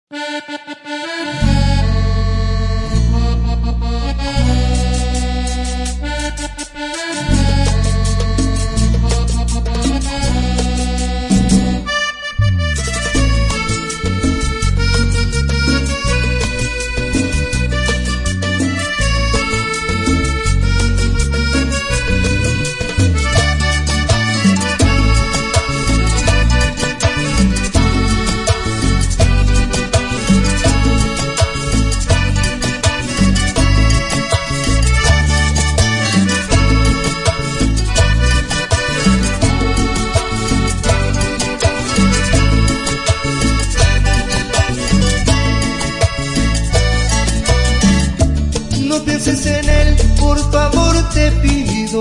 No pienses en él, por favor te pido.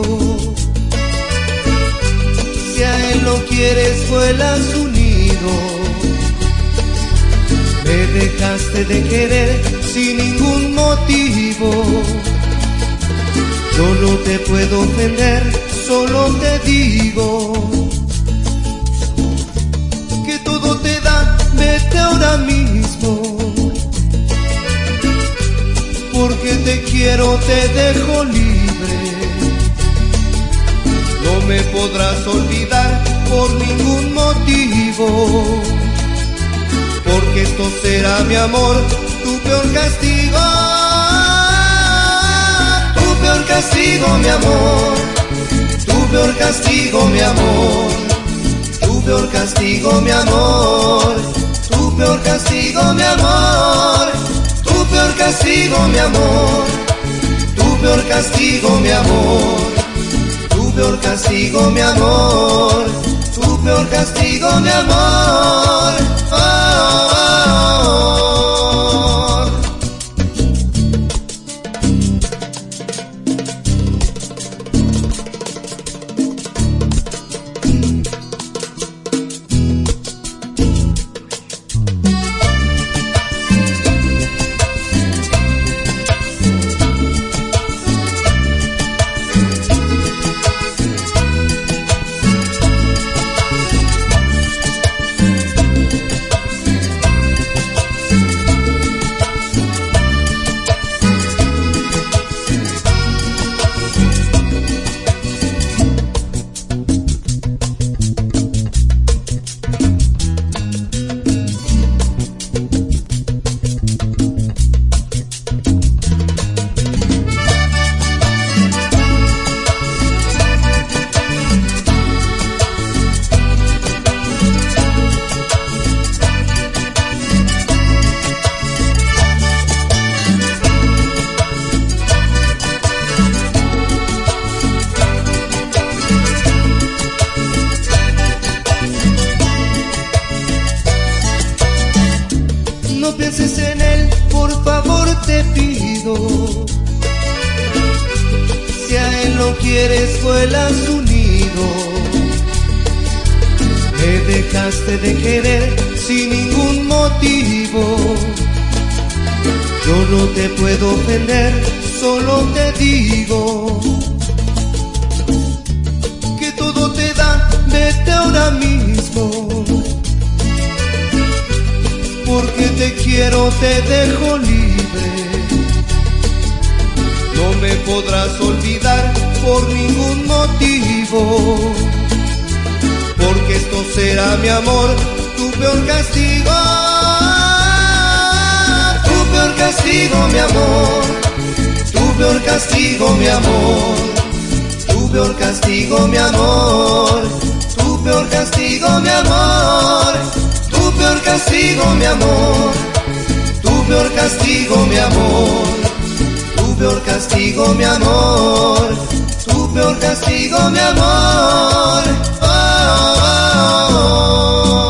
Si a él no quieres, vuela a su nido. Me dejaste de querer sin ningún motivo. Yo no te puedo ofender, solo te digo que todo te da, vete ahora mismo. Porque te quiero, te dejo libre. No me podrás olvidar por ningún motivo. Porque esto será, mi amor, tu peor castigo. Tu peor castigo, mi amor. Tu peor castigo, mi amor. Tu peor castigo, mi amor. Tu peor castigo, mi amor. Tu peor castigo, mi amor. Tu peor castigo, mi amor. Tu peor castigo, mi amor. Tu peor castigo, mi amor. Oh, oh, oh. No pienses en él, por favor te pido. Si a él no quieres, vuela a su nido. Me dejaste de querer sin ningún motivo. Yo no te puedo ofender, solo te digo que todo te da, vete ahora mismo. Porque te quiero, te dejo libre. No me podrás olvidar por ningún motivo. Porque esto será, mi amor, tu peor castigo. Tu peor castigo, mi amor. Tu peor castigo, mi amor. Tu peor castigo, mi amor. Tu peor castigo, mi amor. Tu peor castigo, mi amor. Tu peor castigo, mi amor. Tu peor castigo, mi amor. Tu peor castigo, mi amor. Oh, oh, oh.